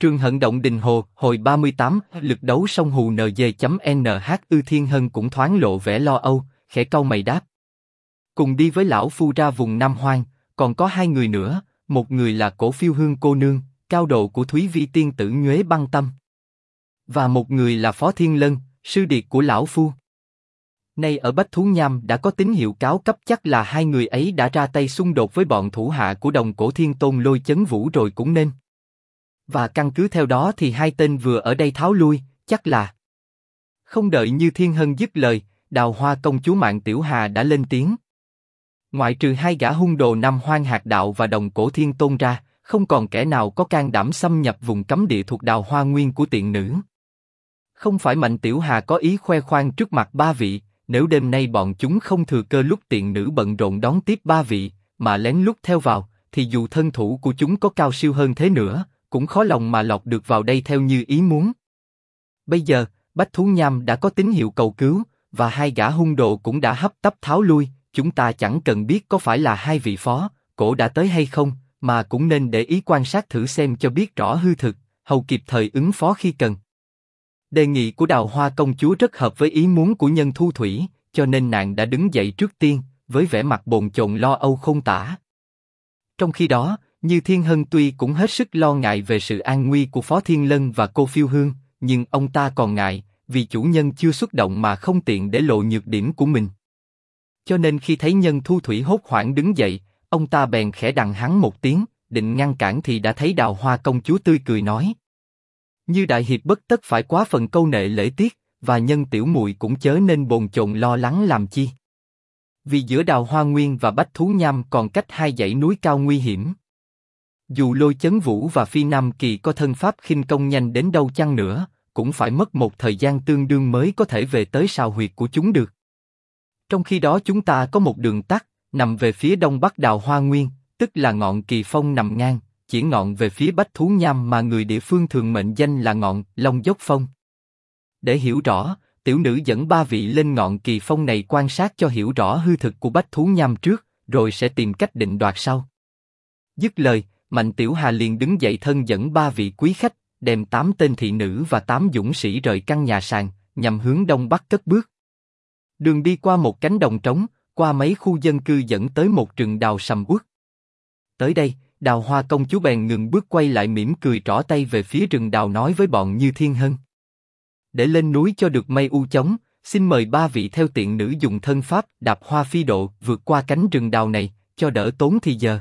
Trường Hận Động Đình Hồ, hồi 38, lực đấu song hù NG.NH Thiên Hân cũng thoáng lộ vẻ lo âu, khẽ cau mày đáp. Cùng đi với lão phu ra vùng Nam Hoang, còn có 2 người nữa, một người là Cổ Phiêu Hương cô nương, cao độ của Thúy Vi tiên tử Nhuế Băng Tâm. Và một người là Phó Thiên Lân, sư điệt của lão phu. Nay ở Bách Thú Nham đã có tín hiệu cáo cấp, chắc là 2 người ấy đã ra tay xung đột với bọn thủ hạ của Đồng Cổ Thiên Tôn Lôi Chấn Vũ rồi cũng nên. Và căn cứ theo đó thì 2 tên vừa ở đây tháo lui, chắc là. Không đợi Như Thiên Hân dứt lời, Đào Hoa công chúa Mạn Tiểu Hà đã lên tiếng. Ngoại trừ 2 gã hung đồ Nam Hoang Hạt Đạo và Đồng Cổ Thiên Tôn ra, không còn kẻ nào có can đảm xâm nhập vùng cấm địa thuộc Đào Hoa Nguyên của tiện nữ. Không phải Mạnh Tiểu Hà có ý khoe khoang trước mặt 3 vị, nếu đêm nay bọn chúng không thừa cơ lúc tiện nữ bận rộn đón tiếp 3 vị, mà lén lút theo vào, thì dù thân thủ của chúng có cao siêu hơn thế nữa, cũng khó lòng mà lọt được vào đây theo như ý muốn. Bây giờ, Bách Thú Nham đã có tín hiệu cầu cứu, và 2 gã hung đồ cũng đã hấp tấp tháo lui, chúng ta chẳng cần biết có phải là 2 vị phó, cổ đã tới hay không, mà cũng nên để ý quan sát thử xem cho biết rõ hư thực, hầu kịp thời ứng phó khi cần. Đề nghị của Đào Hoa công chúa rất hợp với ý muốn của Nhân Thu Thủy, cho nên nàng đã đứng dậy trước tiên, với vẻ mặt bồn chồn lo âu không tả. Trong khi đó, Như Thiên Hân tuy cũng hết sức lo ngại về sự an nguy của Phó Thiên Lân và cô Phiêu Hương, nhưng ông ta còn ngại, vì chủ nhân chưa xuất động mà không tiện để lộ nhược điểm của mình. Cho nên khi thấy Nhân Thu Thủy hốt hoảng đứng dậy, ông ta bèn khẽ đằng hắn một tiếng, định ngăn cản thì đã thấy Đào Hoa công chúa tươi cười nói. Như đại hiệp bất tất phải quá phần câu nệ lễ tiết, và Nhân tiểu muội cũng chớ nên bồn chồn lo lắng làm chi. Vì giữa Đào Hoa Nguyên và Bách Thú Nham còn cách 2 dãy núi cao nguy hiểm. Dù Lôi Chấn Vũ và Phi Nam Kỳ có thân pháp khinh công nhanh đến đâu chăng nữa, cũng phải mất một thời gian tương đương mới có thể về tới sào huyệt của chúng được. Trong khi đó chúng ta có một đường tắt, nằm về phía đông bắc Đào Hoa Nguyên, tức là ngọn Kỳ Phong nằm ngang, chỉ ngọn về phía Bách Thú Nham mà người địa phương thường mệnh danh là ngọn Long Dốc Phong. Để hiểu rõ, tiểu nữ dẫn 3 vị lên ngọn Kỳ Phong này quan sát cho hiểu rõ hư thực của Bách Thú Nham trước, rồi sẽ tìm cách định đoạt sau. Dứt lời, Mạnh Tiểu Hà liền đứng dậy thân dẫn 3 vị quý khách, đem 8 tên thị nữ và 8 dũng sĩ rời căn nhà sàn, nhằm hướng đông bắc cất bước. Đường đi qua một cánh đồng trống, qua mấy khu dân cư dẫn tới một rừng đào sầm uất. Tới đây, Đào Hoa công chúa bèn ngừng bước quay lại mỉm cười trỏ tay về phía rừng đào nói với bọn Như Thiên Hân. Để lên núi cho được mây u chống, xin mời 3 vị theo tiện nữ dùng thân pháp đạp hoa phi độ vượt qua cánh rừng đào này, cho đỡ tốn thì giờ.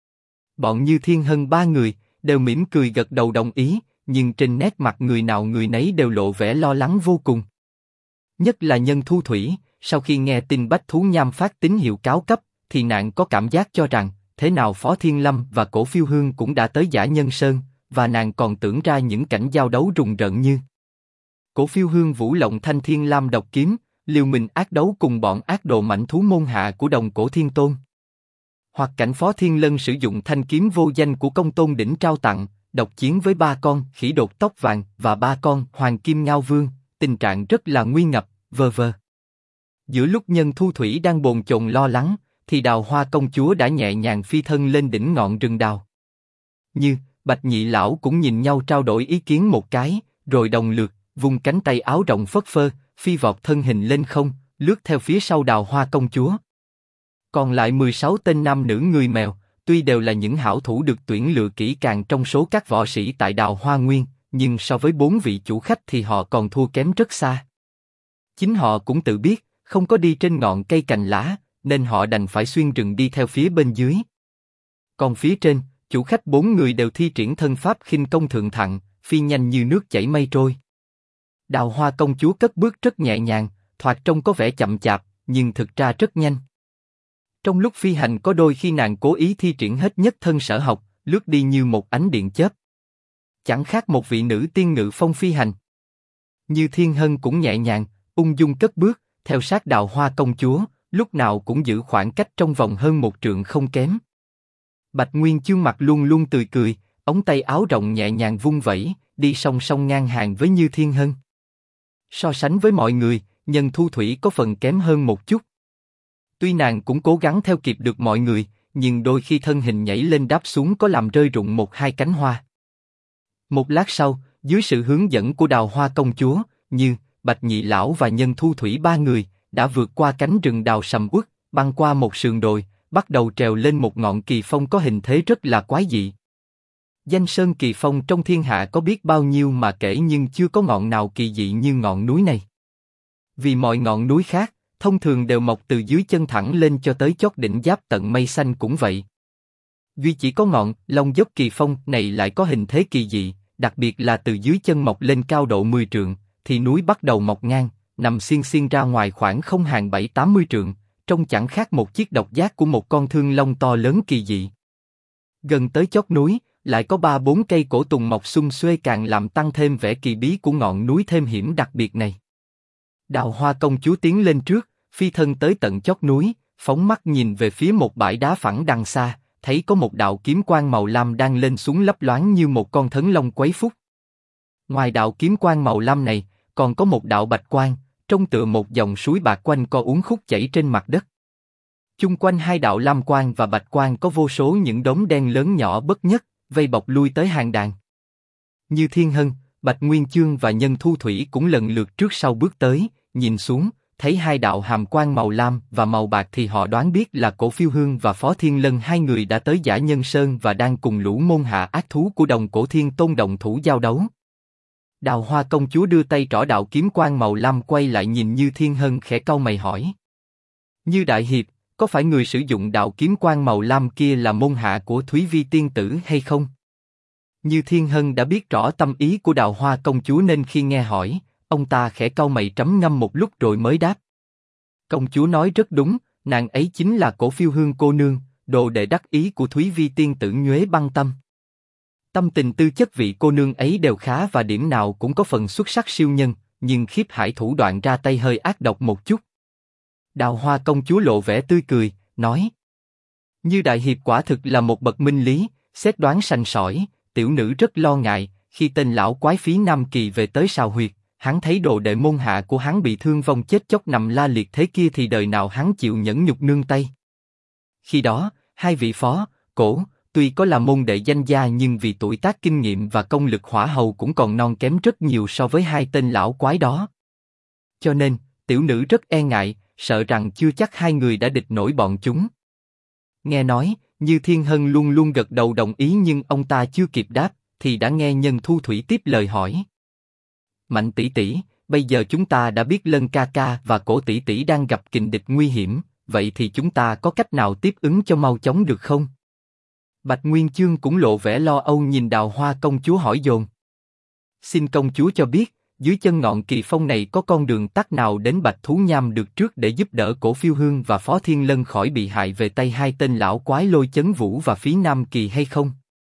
Bọn Như Thiên Hân 3 người, đều mỉm cười gật đầu đồng ý, nhưng trên nét mặt người nào người nấy đều lộ vẻ lo lắng vô cùng. Nhất là Nhân Thu Thủy, sau khi nghe tin Bách Thú Nham phát tín hiệu cáo cấp, thì nàng có cảm giác cho rằng, thế nào Phó Thiên Lâm và Cổ Phiêu Hương cũng đã tới Dã Nhân Sơn, và nàng còn tưởng ra những cảnh giao đấu rùng rợn như Cổ Phiêu Hương vũ lộng thanh thiên lam độc kiếm, liều mình ác đấu cùng bọn ác đồ mãnh thú môn hạ của Đồng Cổ Thiên Tôn. Hoặc cảnh Phó Thiên Lân sử dụng thanh kiếm vô danh của Công Tôn Đỉnh trao tặng, độc chiến với 3 con khỉ đột tóc vàng và 3 con Hoàng Kim Ngao Vương, tình trạng rất là nguy ngập, vờ vờ. Giữa lúc Nhân Thu Thủy đang bồn chồn lo lắng, thì Đào Hoa công chúa đã nhẹ nhàng phi thân lên đỉnh ngọn rừng đào. Như, Bạch Nhị lão cũng nhìn nhau trao đổi ý kiến một cái, rồi đồng lượt vung cánh tay áo rộng phất phơ, phi vọt thân hình lên không, lướt theo phía sau Đào Hoa công chúa. Còn lại 16 tên nam nữ người mèo, tuy đều là những hảo thủ được tuyển lựa kỹ càng trong số các võ sĩ tại Đào Hoa Nguyên, nhưng so với 4 vị chủ khách thì họ còn thua kém rất xa. Chính họ cũng tự biết, không có đi trên ngọn cây cành lá, nên họ đành phải xuyên rừng đi theo phía bên dưới. Còn phía trên, chủ khách 4 người đều thi triển thân pháp khinh công thượng thặng, phi nhanh như nước chảy mây trôi. Đào Hoa công chúa cất bước rất nhẹ nhàng, thoạt trông có vẻ chậm chạp, nhưng thực ra rất nhanh. Trong lúc phi hành có đôi khi nàng cố ý thi triển hết nhất thân sở học, lướt đi như một ánh điện chớp. Chẳng khác một vị nữ tiên ngự phong phi hành. Như Thiên Hân cũng nhẹ nhàng, ung dung cất bước, theo sát Đào Hoa công chúa, lúc nào cũng giữ khoảng cách trong vòng hơn 1 trượng không kém. Bạch Nguyên Chương mặt luôn luôn tươi cười, ống tay áo rộng nhẹ nhàng vung vẩy, đi song song ngang hàng với Như Thiên Hân. So sánh với mọi người, Nhân Thu Thủy có phần kém hơn một chút. Tuy nàng cũng cố gắng theo kịp được mọi người, nhưng đôi khi thân hình nhảy lên đáp xuống có làm rơi rụng 1-2 cánh hoa. Một lát sau, dưới sự hướng dẫn của Đào Hoa công chúa, Như, Bạch Nhị lão và Nhân Thu Thủy ba người đã vượt qua cánh rừng đào sầm uất, băng qua một sườn đồi, bắt đầu trèo lên một ngọn kỳ phong có hình thế rất là quái dị. Danh sơn kỳ phong trong thiên hạ có biết bao nhiêu mà kể, nhưng chưa có ngọn nào kỳ dị như ngọn núi này. Vì mọi ngọn núi khác, thông thường đều mọc từ dưới chân thẳng lên cho tới chót đỉnh giáp tận mây xanh cũng vậy. Duy chỉ có ngọn Long Dốc Kỳ Phong này lại có hình thế kỳ dị, đặc biệt là từ dưới chân mọc lên cao độ 10 trượng, thì núi bắt đầu mọc ngang, nằm xiên xiên ra ngoài khoảng không hàng 7-80 trượng, trông chẳng khác một chiếc độc giác của một con thương long to lớn kỳ dị. Gần tới chót núi, lại có 3-4 cây cổ tùng mọc xum xuê, càng làm tăng thêm vẻ kỳ bí của ngọn núi thêm hiểm đặc biệt này. Đào Hoa công chúa tiến lên trước, phi thân tới tận chót núi, phóng mắt nhìn về phía một bãi đá phẳng đằng xa, thấy có một đạo kiếm quang màu lam đang lên xuống lấp loáng như một con thấn long quấy phúc. Ngoài đạo kiếm quang màu lam này, còn có một đạo bạch quang, trông tựa một dòng suối bạc quanh co uốn khúc chảy trên mặt đất. Chung quanh hai đạo lam quang và bạch quang có vô số những đốm đen lớn nhỏ bất nhất, vây bọc lui tới hàng đàn. Như Thiên Hân, Bạch Nguyên Chương và Nhân Thu Thủy cũng lần lượt trước sau bước tới, nhìn xuống, thấy hai đạo hàm quang màu lam và màu bạc thì họ đoán biết là Cổ Phiêu Hương và Phó Thiên Lân, hai người đã tới Dã Nhân Sơn và đang cùng lũ môn hạ ác thú của Đồng Cổ Thiên Tôn đồng thủ giao đấu. Đào Hoa công chúa đưa tay trỏ đạo kiếm quang màu lam, quay lại nhìn Như Thiên Hân khẽ cau mày hỏi: Như đại hiệp, có phải người sử dụng đạo kiếm quang màu lam kia là môn hạ của Thúy Vi tiên tử hay không? Như Thiên Hân đã biết rõ tâm ý của Đào Hoa công chúa nên khi nghe hỏi, ông ta khẽ cau mày trầm ngâm một lúc rồi mới đáp: Công chúa nói rất đúng, nàng ấy chính là Cổ Phiêu Hương cô nương, đồ đệ đắc ý của Thúy Vi tiên tử Nhuế Băng Tâm. Tâm tình tư chất vị cô nương ấy đều khá và điểm nào cũng có phần xuất sắc siêu nhân, nhưng khiếp hải thủ đoạn ra tay hơi ác độc một chút. Đào Hoa công chúa lộ vẻ tươi cười, nói: Như đại hiệp quả thực là một bậc minh lý, xét đoán sành sỏi. Tiểu nữ rất lo ngại, khi tên lão quái phí Nam Kỳ về tới Sào Huyệt, hắn thấy đồ đệ môn hạ của hắn bị thương vong chết chóc nằm la liệt thế kia thì đời nào hắn chịu nhẫn nhục nương tay. Khi đó, hai vị Phó, Cổ, tuy có là môn đệ danh gia nhưng vì tuổi tác kinh nghiệm và công lực hỏa hầu cũng còn non kém rất nhiều so với hai tên lão quái đó. Cho nên, tiểu nữ rất e ngại, sợ rằng chưa chắc hai người đã địch nổi bọn chúng. Nghe nói, Như Thiên Hân luôn luôn gật đầu đồng ý, nhưng ông ta chưa kịp đáp, thì đã nghe Nhân Thu Thủy tiếp lời hỏi: Mạnh tỷ tỷ, bây giờ chúng ta đã biết Lân ca ca và Cổ tỷ tỷ đang gặp kình địch nguy hiểm, vậy thì chúng ta có cách nào tiếp ứng cho mau chóng được không? Bạch Nguyên Chương cũng lộ vẻ lo âu nhìn Đào Hoa công chúa hỏi dồn: Xin công chúa cho biết, dưới chân ngọn kỳ phong này có con đường tắt nào đến Bạch Thú Nham được trước để giúp đỡ Cổ Phiêu Hương và Phó Thiên Lân khỏi bị hại về tay hai tên lão quái Lôi Chấn Vũ và Phí Nam Kỳ hay không?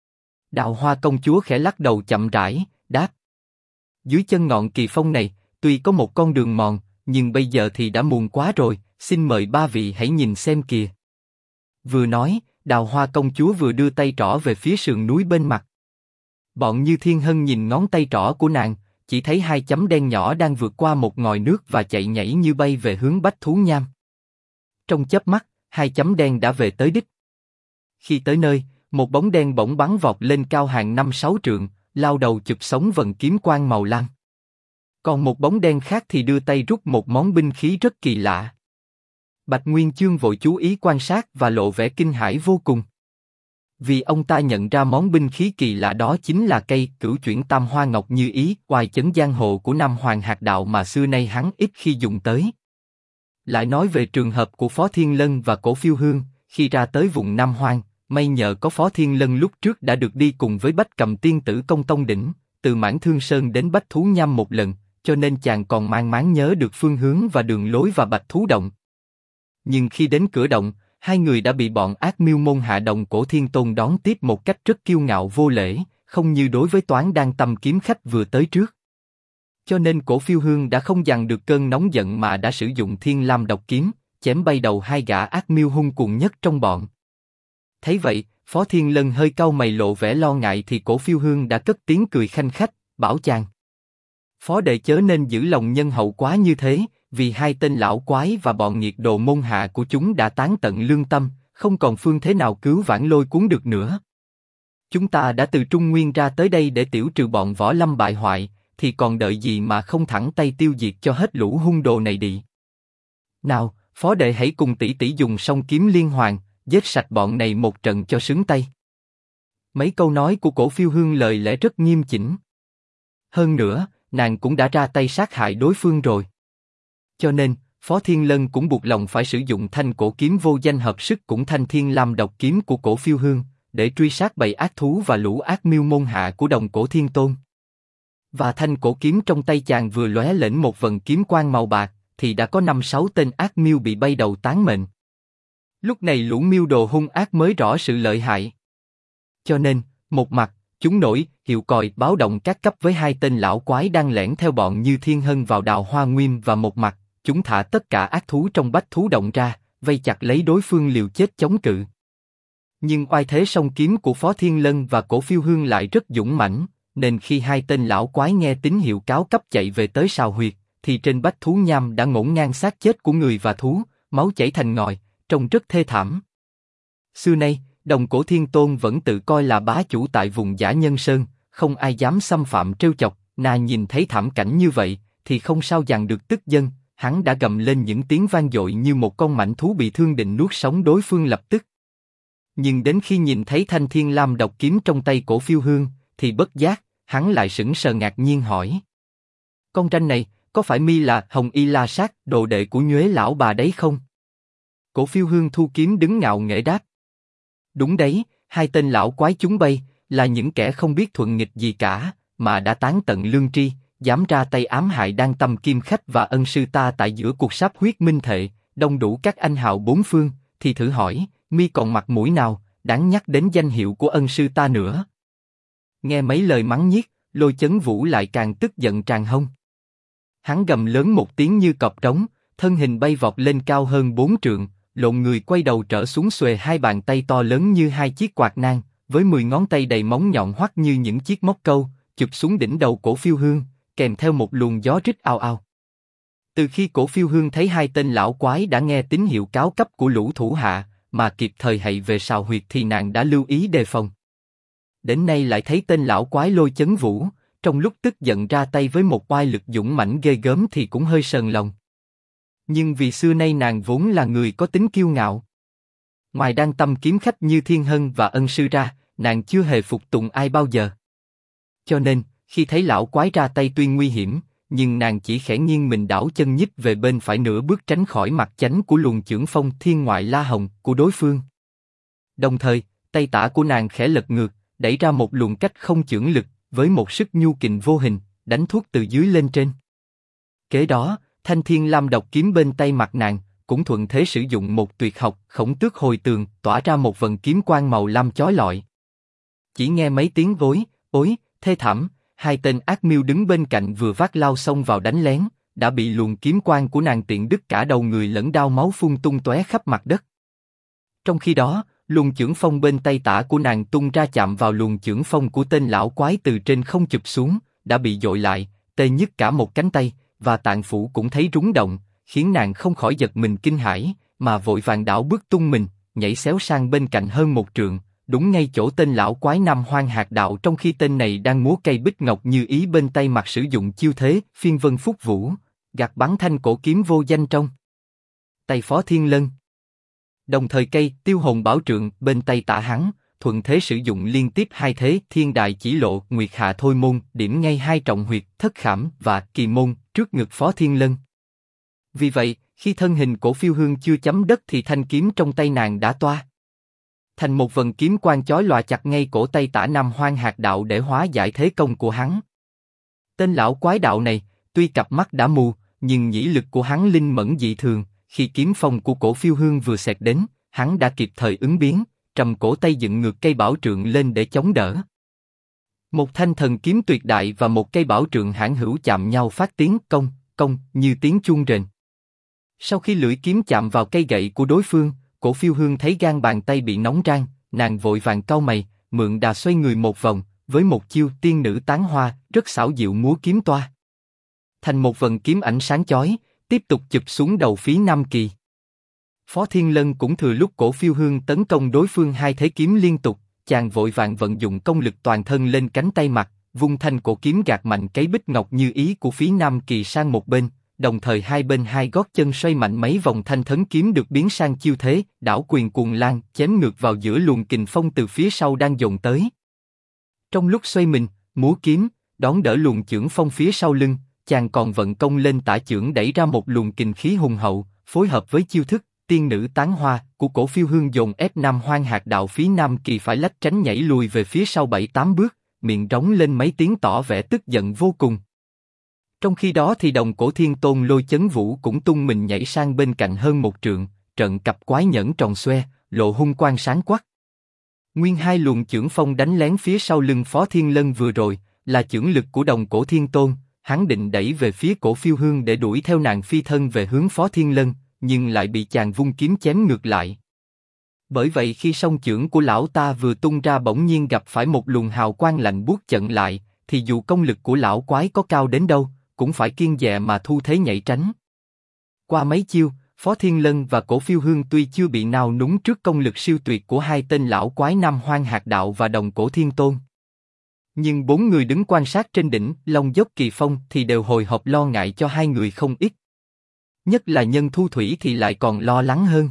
Đào Hoa công chúa khẽ lắc đầu chậm rãi, đáp: Dưới chân ngọn kỳ phong này, tuy có một con đường mòn, nhưng bây giờ thì đã muộn quá rồi, xin mời ba vị hãy nhìn xem kìa. Vừa nói, Đào Hoa công chúa vừa đưa tay trỏ về phía sườn núi bên mặt. Bọn Như Thiên Hân nhìn ngón tay trỏ của nàng, chỉ thấy hai chấm đen nhỏ đang vượt qua một ngòi nước và chạy nhảy như bay về hướng Bách Thú Nham. Trong chớp mắt, hai chấm đen đã về tới đích. Khi tới nơi, một bóng đen bỗng bắn vọt lên cao hàng 5-6 trượng, lao đầu chụp sống vần kiếm quang màu lam. Còn một bóng đen khác thì đưa tay rút một món binh khí rất kỳ lạ. Bạch Nguyên Chương vội chú ý quan sát và lộ vẻ kinh hãi vô cùng. Vì ông ta nhận ra món binh khí kỳ lạ đó chính là cây Cửu Chuyển Tam Hoa Ngọc Như Ý, oai chấn giang hồ của Nam Hoàng Hạt Đạo mà xưa nay hắn ít khi dùng tới. Lại nói về trường hợp của Phó Thiên Lân và Cổ Phiêu Hương, khi ra tới vùng Nam Hoang, may nhờ có Phó Thiên Lân lúc trước đã được đi cùng với Bách Cầm Tiên tử Công Tông Đỉnh, từ Mãn Thương Sơn đến Bách Thú Nham một lần, cho nên chàng còn mang máng nhớ được phương hướng và đường lối và Bạch Thú Động. Nhưng khi đến cửa động, hai người đã bị bọn ác miêu môn hạ Đồng Cổ Thiên Tôn đón tiếp một cách rất kiêu ngạo vô lễ, không như đối với Toán Đan Tâm kiếm khách vừa tới trước. Cho nên Cổ Phiêu Hương đã không dằn được cơn nóng giận mà đã sử dụng Thiên Lam độc kiếm, chém bay đầu hai gã ác miêu hung cuồng nhất trong bọn. Thấy vậy, Phó Thiên Lân hơi cau mày lộ vẻ lo ngại thì Cổ Phiêu Hương đã cất tiếng cười khanh khách, bảo chàng: Phó đệ chớ nên giữ lòng nhân hậu quá như thế, vì hai tên lão quái và bọn nghiệt đồ môn hạ của chúng đã tán tận lương tâm, không còn phương thế nào cứu vãn Lôi Cuốn được nữa. Chúng ta đã từ Trung Nguyên ra tới đây để tiểu trừ bọn võ lâm bại hoại, thì còn đợi gì mà không thẳng tay tiêu diệt cho hết lũ hung đồ này đi. Nào, phó đệ hãy cùng tỷ tỷ dùng song kiếm liên hoàn, giết sạch bọn này một trận cho sướng tay. Mấy câu nói của Cổ Phiêu Hương lời lẽ rất nghiêm chỉnh. Hơn nữa, nàng cũng đã ra tay sát hại đối phương rồi. Cho nên, Phó Thiên Lân cũng buộc lòng phải sử dụng thanh cổ kiếm vô danh hợp sức cũng thanh thiên lam độc kiếm của Cổ Phiêu Hương, để truy sát bầy ác thú và lũ ác miêu môn hạ của Đồng Cổ Thiên Tôn. Và thanh cổ kiếm trong tay chàng vừa lóe lên một vần kiếm quang màu bạc, thì đã có 5-6 tên ác miêu bị bay đầu tán mệnh. Lúc này lũ miêu đồ hung ác mới rõ sự lợi hại. Cho nên, một mặt, chúng nổi hiệu còi báo động các cấp với 2 tên lão quái đang lẻn theo bọn Như Thiên Hân vào Đào Hoa Nguyên, và một mặt, chúng thả tất cả ác thú trong bách thú động ra, vây chặt lấy đối phương liều chết chống cự. Nhưng oai thế song kiếm của Phó Thiên Lân và Cổ Phiêu Hương lại rất dũng mãnh, nên khi 2 tên lão quái nghe tín hiệu cáo cấp chạy về tới sào huyệt, thì trên bách thú nham đã ngổn ngang xác chết của người và thú, máu chảy thành ngòi, trông rất thê thảm. Xưa nay, Đồng Cổ Thiên Tôn vẫn tự coi là bá chủ tại vùng Dã Nhân Sơn, không ai dám xâm phạm trêu chọc. Na nhìn thấy thảm cảnh như vậy, thì không sao dằn được tức giận, hắn đã gầm lên những tiếng vang dội như một con mãnh thú bị thương định nuốt sống đối phương lập tức. Nhưng đến khi nhìn thấy thanh thiên lam độc kiếm trong tay Cổ Phiêu Hương, thì bất giác, hắn lại sững sờ ngạc nhiên hỏi: con tranh này, có phải mi là Hồng Y La Sát, đồ đệ của Nhuế lão bà đấy không? Cổ Phiêu Hương thu kiếm đứng ngạo nghễ đáp: đúng đấy, 2 tên lão quái chúng bay, là những kẻ không biết thuận nghịch gì cả, mà đã tán tận lương tri, dám ra tay ám hại Đan Tâm Kim Khách và ân sư ta tại giữa cuộc sáp huyết minh thệ, đông đủ các anh hào 4 phương, thì thử hỏi, mi còn mặt mũi nào, đáng nhắc đến danh hiệu của ân sư ta nữa? Nghe mấy lời mắng nhiếc, Lôi Chấn Vũ lại càng tức giận tràn hông. Hắn gầm lớn một tiếng như cọp trống, thân hình bay vọt lên cao hơn 4 trượng, lộn người quay đầu trở xuống xuề 2 bàn tay to lớn như 2 chiếc quạt nang, với 10 ngón tay đầy móng nhọn hoắt như những chiếc móc câu, chụp xuống đỉnh đầu Cổ Phiêu Hương, kèm theo một luồng gió rít ào ào. Từ khi Cổ Phiêu Hương thấy 2 tên lão quái đã nghe tín hiệu cáo cấp của lũ thủ hạ, mà kịp thời hạy về sào huyệt, thì nàng đã lưu ý đề phòng. Đến nay lại thấy tên lão quái Lôi Chấn Vũ, trong lúc tức giận ra tay với một oai lực dũng mãnh ghê gớm thì cũng hơi sờn lòng. Nhưng vì xưa nay nàng vốn là người có tính kiêu ngạo. Ngoài Đan Tâm Kiếm Khách Như Thiên Hân và ân sư ra, nàng chưa hề phục tùng ai bao giờ. Cho nên, khi thấy lão quái ra tay tuy nguy hiểm, nhưng nàng chỉ khẽ nghiêng mình đảo chân nhích về bên phải nửa bước tránh khỏi mặt chánh của luồng chưởng phong thiên ngoại la hồng của đối phương. Đồng thời, tay tả của nàng khẽ lật ngược, đẩy ra một luồng cách không chưởng lực, với một sức nhu kình vô hình, đánh thuốc từ dưới lên trên. Kế đó, thanh thiên lam độc kiếm bên tay mặt nàng cũng thuận thế sử dụng một tuyệt học Khổng Tước Hồi Tường, tỏa ra một vần kiếm quang màu lam chói lọi. Chỉ nghe mấy tiếng ối, thê thảm, 2 tên ác miêu đứng bên cạnh vừa vác lao xông vào đánh lén, đã bị luồng kiếm quang của nàng tiện đứt cả đầu người lẫn đao máu phun tung tóe khắp mặt đất. Trong khi đó, luồng chưởng phong bên tay tả của nàng tung ra chạm vào luồng chưởng phong của tên lão quái từ trên không chụp xuống, đã bị dội lại, tê nhức cả một cánh tay, và tạng phủ cũng thấy rúng động, khiến nàng không khỏi giật mình kinh hãi, mà vội vàng đảo bước tung mình, nhảy xéo sang bên cạnh hơn 1 trượng, đúng ngay chỗ tên lão quái Nam Hoang Hạt Đạo, trong khi tên này đang múa cây bích ngọc như ý bên tay mặt sử dụng chiêu thế Phiên Vân Phúc Vũ, gạt bắn thanh cổ kiếm vô danh trong tay Phó Thiên Lân. Đồng thời cây Tiêu Hồn Bảo Trượng bên tay tả hắn, thuận thế sử dụng liên tiếp 2 thế Thiên Đại Chỉ Lộ, Nguyệt Hạ Thôi Môn, điểm ngay 2 trọng huyệt Thất Khảm và Kỳ Môn trước ngực Phó Thiên Lân. Vì vậy, khi thân hình Cổ Phiêu Hương chưa chấm đất thì thanh kiếm trong tay nàng đã toa thành một vần kiếm quang chói lòa chặt ngay cổ tay tả Nam Hoang Hạt Đạo để hóa giải thế công của hắn. Tên lão quái đạo này, tuy cặp mắt đã mù, nhưng nhĩ lực của hắn linh mẫn dị thường, khi kiếm phong của Cổ Phiêu Hương vừa xẹt đến, hắn đã kịp thời ứng biến, trầm cổ tay dựng ngược cây bảo trượng lên để chống đỡ. Một thanh thần kiếm tuyệt đại và một cây bảo trượng hãn hữu chạm nhau phát tiếng cong, cong như tiếng chuông rền. Sau khi lưỡi kiếm chạm vào cây gậy của đối phương, Cổ Phiêu Hương thấy gan bàn tay bị nóng rang, nàng vội vàng cau mày, mượn đà xoay người một vòng, với một chiêu tiên nữ tán hoa, rất xảo diệu múa kiếm toa thành một vần kiếm ảnh sáng chói, tiếp tục chụp xuống đầu Phí Nam Kỳ. Phó Thiên Lân cũng thừa lúc Cổ Phiêu Hương tấn công đối phương 2 thế kiếm liên tục, chàng vội vàng vận dụng công lực toàn thân lên cánh tay mặt, vung thanh cổ kiếm gạt mạnh cái bích ngọc như ý của phí Nam Kỳ sang một bên, đồng thời hai bên hai gót chân xoay mạnh mấy vòng, thanh thấn kiếm được biến sang chiêu thế, đảo quyền cuồng lan, chém ngược vào giữa luồng kình phong từ phía sau đang dồn tới. Trong lúc xoay mình, múa kiếm, đón đỡ luồng chưởng phong phía sau lưng, chàng còn vận công lên tả chưởng đẩy ra một luồng kình khí hùng hậu, phối hợp với chiêu thức tiên nữ tán hoa của Cổ Phiêu Hương dồn ép Nam Hoang Hạt Đạo phí Nam Kỳ phải lách tránh nhảy lùi về phía sau 7-8 bước, miệng rống lên mấy tiếng tỏ vẻ tức giận vô cùng. Trong khi đó thì Đồng Cổ Thiên Tôn Lôi Chấn Vũ cũng tung mình nhảy sang bên cạnh hơn một trượng, trận cặp quái nhẫn tròn xoe, lộ hung quang sáng quắc. Nguyên hai luồng chưởng phong đánh lén phía sau lưng Phó Thiên Lân vừa rồi là chưởng lực của Đồng Cổ Thiên Tôn, hắn định đẩy về phía Cổ Phiêu Hương để đuổi theo nàng phi thân về hướng Phó Thiên Lân, nhưng lại bị chàng vung kiếm chém ngược lại. Bởi vậy khi song chưởng của lão ta vừa tung ra bỗng nhiên gặp phải một luồng hào quang lạnh buốt chặn lại, thì dù công lực của lão quái có cao đến đâu, cũng phải kiêng dè mà thu thế nhảy tránh. Qua mấy chiêu, Phó Thiên Lân và Cổ Phiêu Hương tuy chưa bị nào núng trước công lực siêu tuyệt của hai tên lão quái Nam Hoang Hạt Đạo và Đồng Cổ Thiên Tôn, nhưng bốn người đứng quan sát trên đỉnh Long Dốc Kỳ Phong thì đều hồi hộp lo ngại cho hai người không ít. Nhất là Nhân Thu Thủy thì lại còn lo lắng hơn.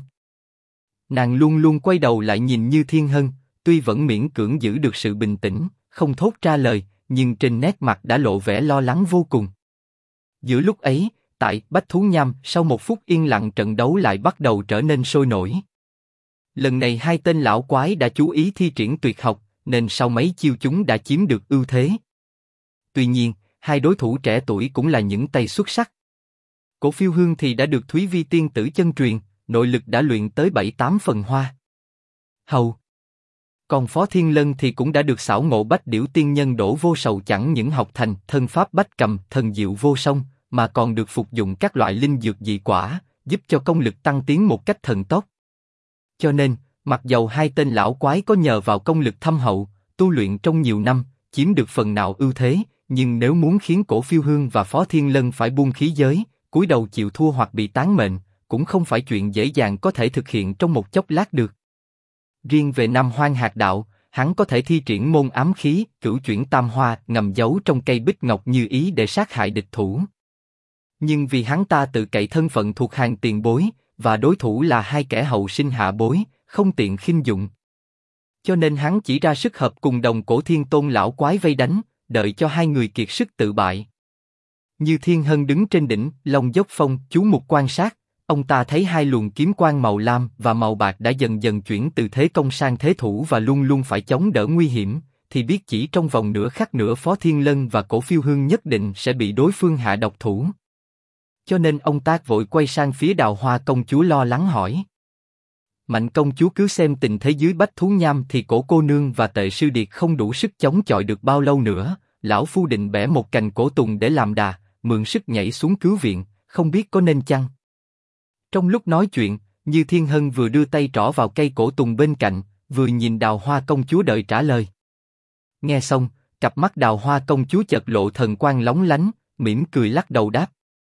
Nàng luôn luôn quay đầu lại nhìn Như Thiên Hân, tuy vẫn miễn cưỡng giữ được sự bình tĩnh, không thốt ra lời, nhưng trên nét mặt đã lộ vẻ lo lắng vô cùng. Giữa lúc ấy, tại Bách Thú Nham, sau một phút yên lặng trận đấu lại bắt đầu trở nên sôi nổi. Lần này hai tên lão quái đã chú ý thi triển tuyệt học, nên sau mấy chiêu chúng đã chiếm được ưu thế. Tuy nhiên, hai đối thủ trẻ tuổi cũng là những tay xuất sắc. Cổ Phiêu Hương thì đã được Thúy Vi tiên tử chân truyền, nội lực đã luyện tới 7-8 phần hoa hầu. Còn Phó Thiên Lân thì cũng đã được xảo ngộ Bách Điểu tiên nhân Đỗ Vô Sầu chẳng những học thành thân pháp bách cầm thần diệu vô song, mà còn được phục dụng các loại linh dược dị quả, giúp cho công lực tăng tiến một cách thần tốc. Cho nên, mặc dầu hai tên lão quái có nhờ vào công lực thâm hậu, tu luyện trong nhiều năm, chiếm được phần nào ưu thế, nhưng nếu muốn khiến Cổ Phiêu Hương và Phó Thiên Lân phải buông khí giới, cúi đầu chịu thua hoặc bị tán mệnh, cũng không phải chuyện dễ dàng có thể thực hiện trong một chốc lát được. Riêng về Nam Hoang Hạt Đạo, hắn có thể thi triển môn ám khí, Cửu Chuyển Tam Hoa ngầm giấu trong cây bích ngọc như ý để sát hại địch thủ. Nhưng vì hắn ta tự cậy thân phận thuộc hàng tiền bối, và đối thủ là hai kẻ hậu sinh hạ bối, không tiện khinh dụng. Cho nên hắn chỉ ra sức hợp cùng Đồng Cổ Thiên Tôn lão quái vây đánh, đợi cho hai người kiệt sức tự bại. Như Thiên Hân đứng trên đỉnh Long Dốc Phong chú mục quan sát, ông ta thấy hai luồng kiếm quang màu lam và màu bạc đã dần dần chuyển từ thế công sang thế thủ và luôn luôn phải chống đỡ nguy hiểm, thì biết chỉ trong vòng nửa khắc nữa Phó Thiên Lân và Cổ Phiêu Hương nhất định sẽ bị đối phương hạ độc thủ. Cho nên ông ta vội quay sang phía Đào Hoa công chúa lo lắng hỏi: Mạnh công chúa cứ xem tình thế dưới Bách Thú Nham thì Cổ cô nương và Tệ sư điệt không đủ sức chống chọi được bao lâu nữa. Lão phu định bẻ một cành cổ tùng để làm đà, mượn sức nhảy xuống cứu viện, không biết có nên chăng? Trong lúc nói chuyện, Như Thiên Hân vừa đưa tay trỏ vào cây cổ tùng bên cạnh, vừa nhìn Đào Hoa công chúa đợi trả lời. Nghe xong, cặp mắt Đào Hoa công chúa chợt lộ thần quang lóng lánh, mỉm cười lắc đầu đáp: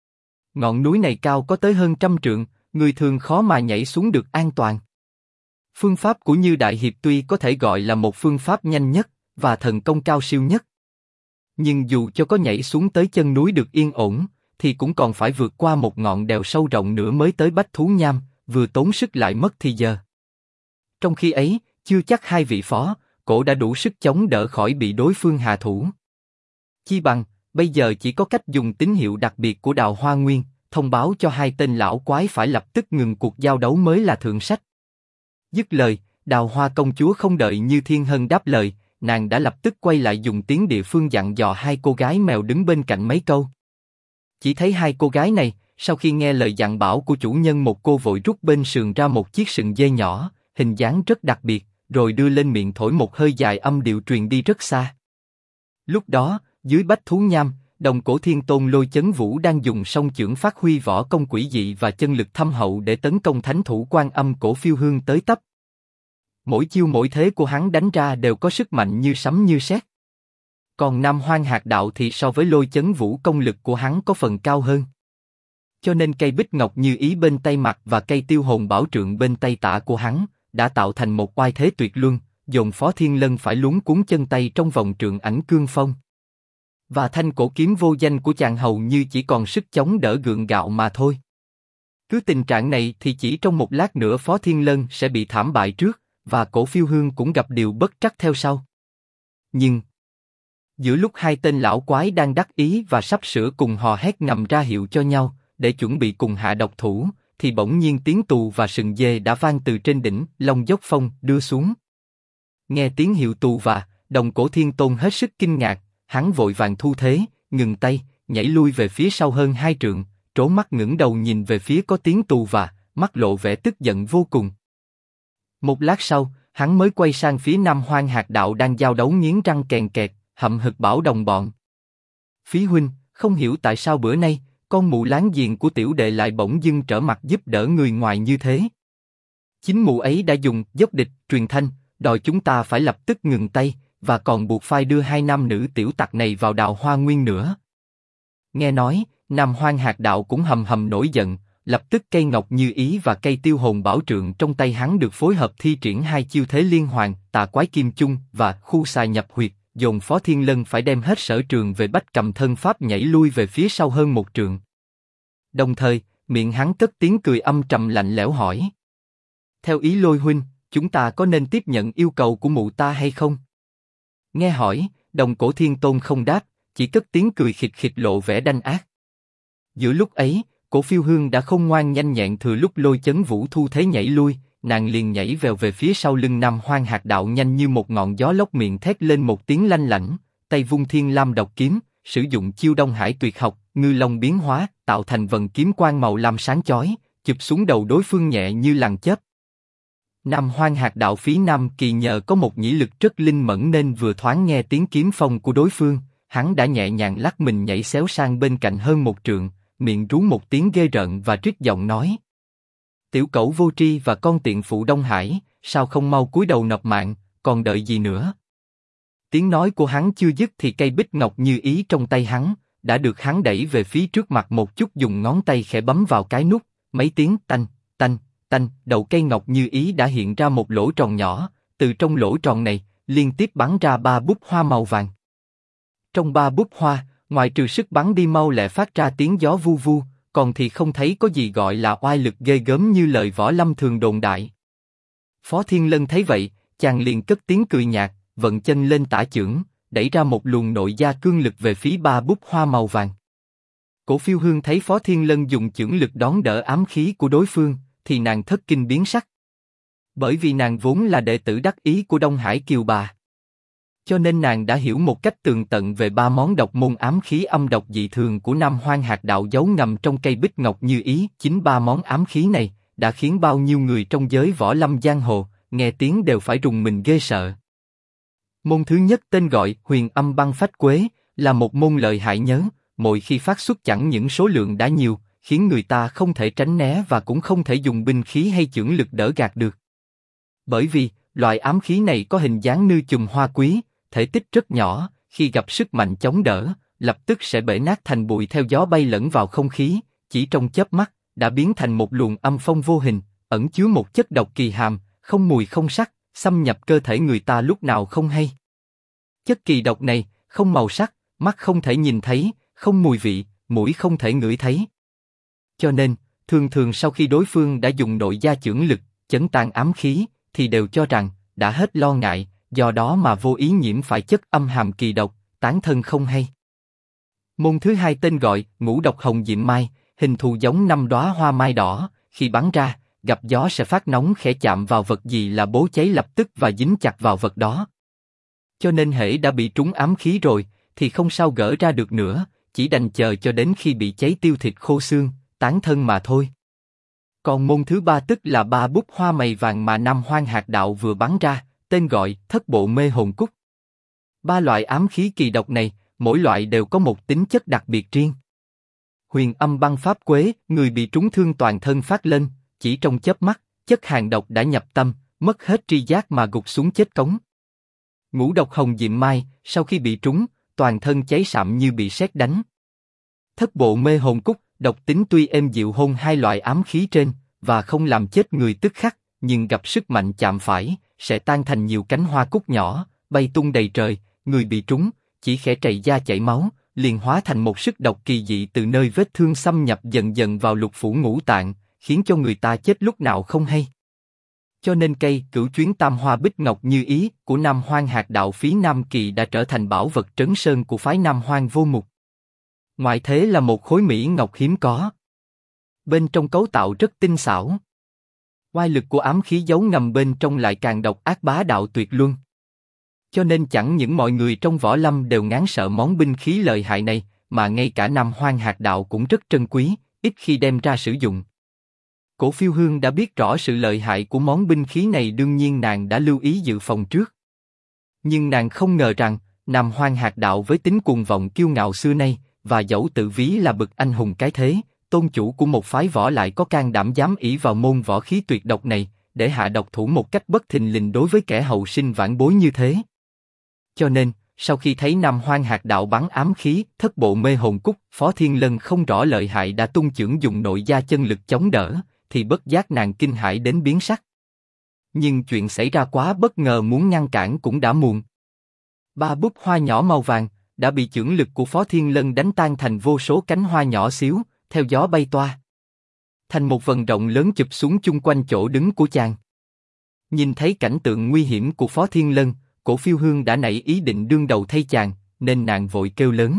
Ngọn núi này cao có tới hơn 100 trượng, người thường khó mà nhảy xuống được an toàn. Phương pháp của Như đại hiệp tuy có thể gọi là một phương pháp nhanh nhất và thần công cao siêu nhất, nhưng dù cho có nhảy xuống tới chân núi được yên ổn, thì cũng còn phải vượt qua một ngọn đèo sâu rộng nữa mới tới Bách Thú Nham, vừa tốn sức lại mất thì giờ. Trong khi ấy, chưa chắc hai vị phó, Cổ đã đủ sức chống đỡ khỏi bị đối phương hạ thủ. Chi bằng, bây giờ chỉ có cách dùng tín hiệu đặc biệt của Đào Hoa Nguyên, thông báo cho hai tên lão quái phải lập tức ngừng cuộc giao đấu mới là thượng sách. Dứt lời, Đào Hoa công chúa không đợi Như Thiên Hân đáp lời, nàng đã lập tức quay lại dùng tiếng địa phương dặn dò hai cô gái mèo đứng bên cạnh mấy câu. Chỉ thấy hai cô gái này, sau khi nghe lời dặn bảo của chủ nhân, một cô vội rút bên sườn ra một chiếc sừng dê nhỏ, hình dáng rất đặc biệt, rồi đưa lên miệng thổi một hơi dài, âm điệu truyền đi rất xa. Lúc đó, dưới Bách Thú Nham, Đồng Cổ Thiên Tôn Lôi Chấn Vũ đang dùng song chưởng phát huy võ công quỷ dị và chân lực thâm hậu để tấn công thánh thủ Quan Âm Cổ Phiêu Hương tới tấp. Mỗi chiêu mỗi thế của hắn đánh ra đều có sức mạnh như sấm như sét. Còn Nam Hoang Hạt Đạo thì so với Lôi Chấn Vũ công lực của hắn có phần cao hơn. Cho nên cây bích ngọc như ý bên tay mặt và cây tiêu hồn bảo trượng bên tay tả của hắn đã tạo thành một oai thế tuyệt luân, dồn Phó Thiên Lân phải luống cuống chân tay trong vòng trượng ảnh cương phong. Và thanh cổ kiếm vô danh của chàng hầu như chỉ còn sức chống đỡ gượng gạo mà thôi. Cứ tình trạng này thì chỉ trong một lát nữa Phó Thiên Lân sẽ bị thảm bại trước, và Cổ Phiêu Hương cũng gặp điều bất trắc theo sau. Nhưng giữa lúc hai tên lão quái đang đắc ý và sắp sửa cùng hò hét ngầm ra hiệu cho nhau để chuẩn bị cùng hạ độc thủ, thì bỗng nhiên tiếng tù và sừng dê đã vang từ trên đỉnh Long Dốc Phong đưa xuống. Nghe tiếng hiệu tù và, Đồng Cổ Thiên Tôn hết sức kinh ngạc, hắn vội vàng thu thế, ngừng tay, nhảy lui về phía sau hơn 2 trượng, trố mắt ngẩng đầu nhìn về phía có tiếng tù và, mắt lộ vẻ tức giận vô cùng. Một lát sau, hắn mới quay sang phía Nam Hoang Hạc Đạo đang giao đấu nghiến răng kèn kẹt, hậm hực bảo đồng bọn: Phí huynh, không hiểu tại sao bữa nay con mụ láng giềng của tiểu đệ lại bỗng dưng trở mặt giúp đỡ người ngoài như thế. Chính mụ ấy đã dùng dốc địch truyền thanh, đòi chúng ta phải lập tức ngừng tay, và còn buộc phai đưa 2 nam nữ tiểu tặc này vào Đào Hoa Nguyên nữa. Nghe nói, Nam Hoang Hạc Đạo cũng hầm hầm nổi giận, lập tức cây ngọc như ý và cây tiêu hồn bảo trượng trong tay hắn được phối hợp thi triển 2 chiêu thế liên hoàn, tà quái kim chung và khu xài nhập huyệt, dồn Phó Thiên Lân phải đem hết sở trường về bách cầm thân pháp nhảy lui về phía sau hơn 1 trượng. Đồng thời, miệng hắn cất tiếng cười âm trầm lạnh lẽo hỏi: Theo ý Lôi huynh, chúng ta có nên tiếp nhận yêu cầu của mụ ta hay không? Nghe hỏi, Đồng Cổ Thiên Tôn không đáp, chỉ cất tiếng cười khịch khịch lộ vẻ đanh ác. Giữa lúc ấy, Cổ Phiêu Hương đã không ngoan nhanh nhẹn thừa lúc Lôi Chấn Vũ thu thế nhảy lui, nàng liền nhảy vèo về phía sau lưng Nam Hoang Hạc Đạo nhanh như một ngọn gió lốc, miệng thét lên một tiếng lanh lảnh, tay vung Thiên Lam độc kiếm, sử dụng chiêu Đông Hải tuyệt học, ngư long biến hóa, tạo thành vần kiếm quang màu lam sáng chói, chụp xuống đầu đối phương nhẹ như làn chớp. Nam Hoang Hạc Đạo phí Nam Kỳ nhờ có một nhĩ lực rất linh mẫn nên vừa thoáng nghe tiếng kiếm phong của đối phương, hắn đã nhẹ nhàng lắc mình nhảy xéo sang bên cạnh hơn 1 trượng, miệng rú một tiếng ghê rợn và trích giọng nói: Tiểu cẩu vô tri và con tiện phụ Đông Hải, sao không mau cúi đầu nộp mạng, còn đợi gì nữa? Tiếng nói của hắn chưa dứt thì cây bích ngọc như ý trong tay hắn đã được hắn đẩy về phía trước mặt một chút, dùng ngón tay khẽ bấm vào cái nút, mấy tiếng tanh, tanh, tanh, đầu cây ngọc như ý đã hiện ra một lỗ tròn nhỏ, từ trong lỗ tròn này liên tiếp bắn ra 3 búp hoa màu vàng. Trong 3 búp hoa, ngoài trừ sức bắn đi mau lẹ phát ra tiếng gió vu vu, còn thì không thấy có gì gọi là oai lực ghê gớm như lời võ lâm thường đồn đại. Phó Thiên Lân thấy vậy, chàng liền cất tiếng cười nhạt, vận chân lên tả chưởng, đẩy ra một luồng nội gia cương lực về phía 3 búp hoa màu vàng. Cổ Phiêu Hương thấy Phó Thiên Lân dùng chưởng lực đón đỡ ám khí của đối phương, thì nàng thất kinh biến sắc. Bởi vì nàng vốn là đệ tử đắc ý của Đông Hải Kiều Bà, cho nên nàng đã hiểu một cách tường tận về 3 món độc môn ám khí âm độc dị thường của Nam Hoang Hạc Đạo giấu ngầm trong cây bích ngọc như ý. Chính 3 món ám khí này đã khiến bao nhiêu người trong giới võ lâm giang hồ nghe tiếng đều phải rùng mình ghê sợ. Môn thứ nhất tên gọi Huyền Âm Băng Phách Quế, là một môn lợi hại nhớ, mỗi khi phát xuất chẳng những số lượng đã nhiều, khiến người ta không thể tránh né và cũng không thể dùng binh khí hay chưởng lực đỡ gạt được. Bởi vì loại ám khí này có hình dáng như chùm hoa quý, thể tích rất nhỏ, khi gặp sức mạnh chống đỡ, lập tức sẽ bể nát thành bụi theo gió bay lẫn vào không khí, chỉ trong chớp mắt đã biến thành một luồng âm phong vô hình, ẩn chứa một chất độc kỳ hàm, không mùi không sắc, xâm nhập cơ thể người ta lúc nào không hay. Chất kỳ độc này không màu sắc, mắt không thể nhìn thấy, không mùi vị, mũi không thể ngửi thấy. Cho nên, thường thường sau khi đối phương đã dùng nội gia chưởng lực chấn tan ám khí, thì đều cho rằng đã hết lo ngại, do đó mà vô ý nhiễm phải chất âm hàm kỳ độc, tán thân không hay. Môn thứ hai tên gọi Ngũ Độc Hồng Diệm Mai, hình thù giống 5 đóa hoa mai đỏ, khi bắn ra, gặp gió sẽ phát nóng, khẽ chạm vào vật gì là bố cháy lập tức và dính chặt vào vật đó. Cho nên hễ đã bị trúng ám khí rồi, thì không sao gỡ ra được nữa, chỉ đành chờ cho đến khi bị cháy tiêu thịt khô xương, tán thân mà thôi. Còn môn thứ ba tức là 3 búp hoa mày vàng mà Nam Hoang Hạc Đạo vừa bắn ra, tên gọi Thất Bộ Mê Hồn Cúc. 3 loại ám khí kỳ độc này, mỗi loại đều có một tính chất đặc biệt riêng. Huyền Âm Băng Pháp Quế, người bị trúng thương toàn thân phát lên, chỉ trong chớp mắt, chất hàn độc đã nhập tâm, mất hết tri giác mà gục xuống chết cống. Ngũ Độc Hồng Diệm Mai, sau khi bị trúng, toàn thân cháy sạm như bị sét đánh. Thất Bộ Mê Hồn Cúc, độc tính tuy êm dịu hơn 2 loại ám khí trên, và không làm chết người tức khắc, nhưng gặp sức mạnh chạm phải, sẽ tan thành nhiều cánh hoa cúc nhỏ, bay tung đầy trời, người bị trúng, chỉ khẽ trầy da chảy máu, liền hóa thành một sức độc kỳ dị từ nơi vết thương xâm nhập dần dần vào lục phủ ngũ tạng, khiến cho người ta chết lúc nào không hay. Cho nên cây Cửu Chuyến Tam Hoa Bích Ngọc Như Ý của Nam Hoang Hạt Đạo Phí Nam Kỳ đã trở thành bảo vật trấn sơn của phái Nam Hoang Vô Mục. Ngoại thế là một khối mỹ ngọc hiếm có. Bên trong cấu tạo rất tinh xảo. Oai lực của ám khí giấu ngầm bên trong lại càng độc ác bá đạo tuyệt luân. Cho nên chẳng những mọi người trong võ lâm đều ngán sợ món binh khí lợi hại này, mà ngay cả Nam Hoang Hạt Đạo cũng rất trân quý, ít khi đem ra sử dụng. Cổ Phiêu Hương đã biết rõ sự lợi hại của món binh khí này, đương nhiên nàng đã lưu ý dự phòng trước. Nhưng nàng không ngờ rằng, Nam Hoang Hạt Đạo với tính cuồng vọng kiêu ngạo xưa nay, và dẫu tự ví là bậc anh hùng cái thế, tôn chủ của một phái võ lại có can đảm dám ỷ vào môn võ khí tuyệt độc này, để hạ độc thủ một cách bất thình lình đối với kẻ hậu sinh vãn bối như thế. Cho nên, sau khi thấy Nam Hoang Hạt Đạo bắn ám khí, thất bộ mê hồn cúc, Phó Thiên Lân không rõ lợi hại đã tung chưởng dùng nội gia chân lực chống đỡ, thì bất giác nàng kinh hãi đến biến sắc. Nhưng chuyện xảy ra quá bất ngờ, muốn ngăn cản cũng đã muộn. Ba búp hoa nhỏ màu vàng đã bị chưởng lực của Phó Thiên Lân đánh tan thành vô số cánh hoa nhỏ xíu, theo gió bay toa, thành một vần rộng lớn chụp xuống chung quanh chỗ đứng của chàng. Nhìn thấy cảnh tượng nguy hiểm của Phó Thiên Lân, Cổ Phiêu Hương đã nảy ý định đương đầu thay chàng, nên nàng vội kêu lớn: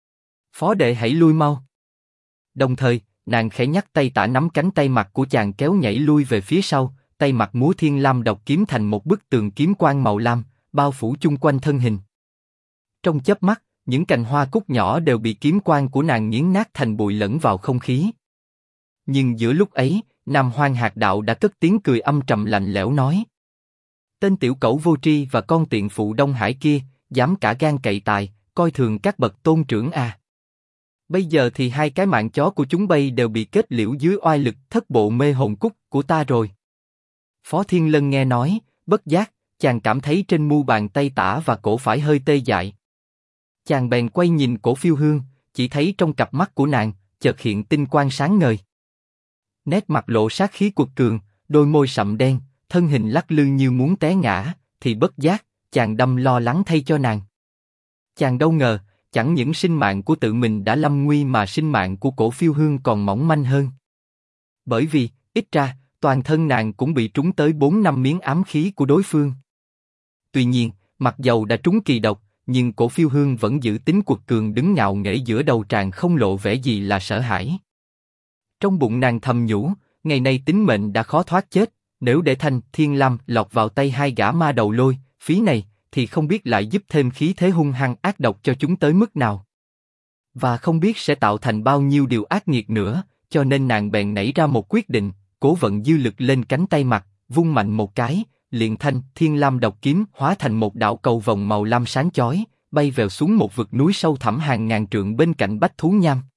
"Phó đệ hãy lui mau!" Đồng thời, nàng khẽ nhắc tay tả nắm cánh tay mặt của chàng kéo nhảy lui về phía sau, tay mặt múa thiên lam độc kiếm thành một bức tường kiếm quang màu lam, bao phủ chung quanh thân hình. Trong chớp mắt, những cành hoa cúc nhỏ đều bị kiếm quang của nàng nghiến nát thành bụi lẫn vào không khí. Nhưng giữa lúc ấy, Nam Hoang Hạt Đạo đã cất tiếng cười âm trầm lạnh lẽo nói: "Tên tiểu cẩu vô tri và con tiện phụ Đông Hải kia, dám cả gan cậy tài, coi thường các bậc tôn trưởng à. Bây giờ thì hai cái mạng chó của chúng bay đều bị kết liễu dưới oai lực thất bộ mê hồn cúc của ta rồi." Phó Thiên Lân nghe nói, bất giác, chàng cảm thấy trên mu bàn tay tả và cổ phải hơi tê dại. Chàng bèn quay nhìn Cổ Phiêu Hương, chỉ thấy trong cặp mắt của nàng chợt hiện tinh quang sáng ngời. Nét mặt lộ sát khí cuột cường, đôi môi sậm đen, thân hình lắc lư như muốn té ngã, thì bất giác, chàng đâm lo lắng thay cho nàng. Chàng đâu ngờ, chẳng những sinh mạng của tự mình đã lâm nguy mà sinh mạng của Cổ Phiêu Hương còn mỏng manh hơn. Bởi vì, ít ra, toàn thân nàng cũng bị trúng tới 4-5 miếng ám khí của đối phương. Tuy nhiên, mặc dầu đã trúng kỳ độc, nhưng Cổ Phiêu Hương vẫn giữ tính quật cường đứng ngạo nghễ giữa đầu tràng, không lộ vẻ gì là sợ hãi. Trong bụng nàng thầm nhủ, ngày nay tính mệnh đã khó thoát chết, nếu để Thanh Thiên Lam lọt vào tay hai gã ma đầu lôi, phí này, thì không biết lại giúp thêm khí thế hung hăng ác độc cho chúng tới mức nào. Và không biết sẽ tạo thành bao nhiêu điều ác nghiệt nữa, cho nên nàng bèn nảy ra một quyết định, cố vận dư lực lên cánh tay mặt, vung mạnh một cái, liền Thanh Thiên Lam độc kiếm hóa thành một đạo cầu vồng màu lam sáng chói, bay vèo xuống một vực núi sâu thẳm hàng ngàn trượng bên cạnh Bách Thú Nham.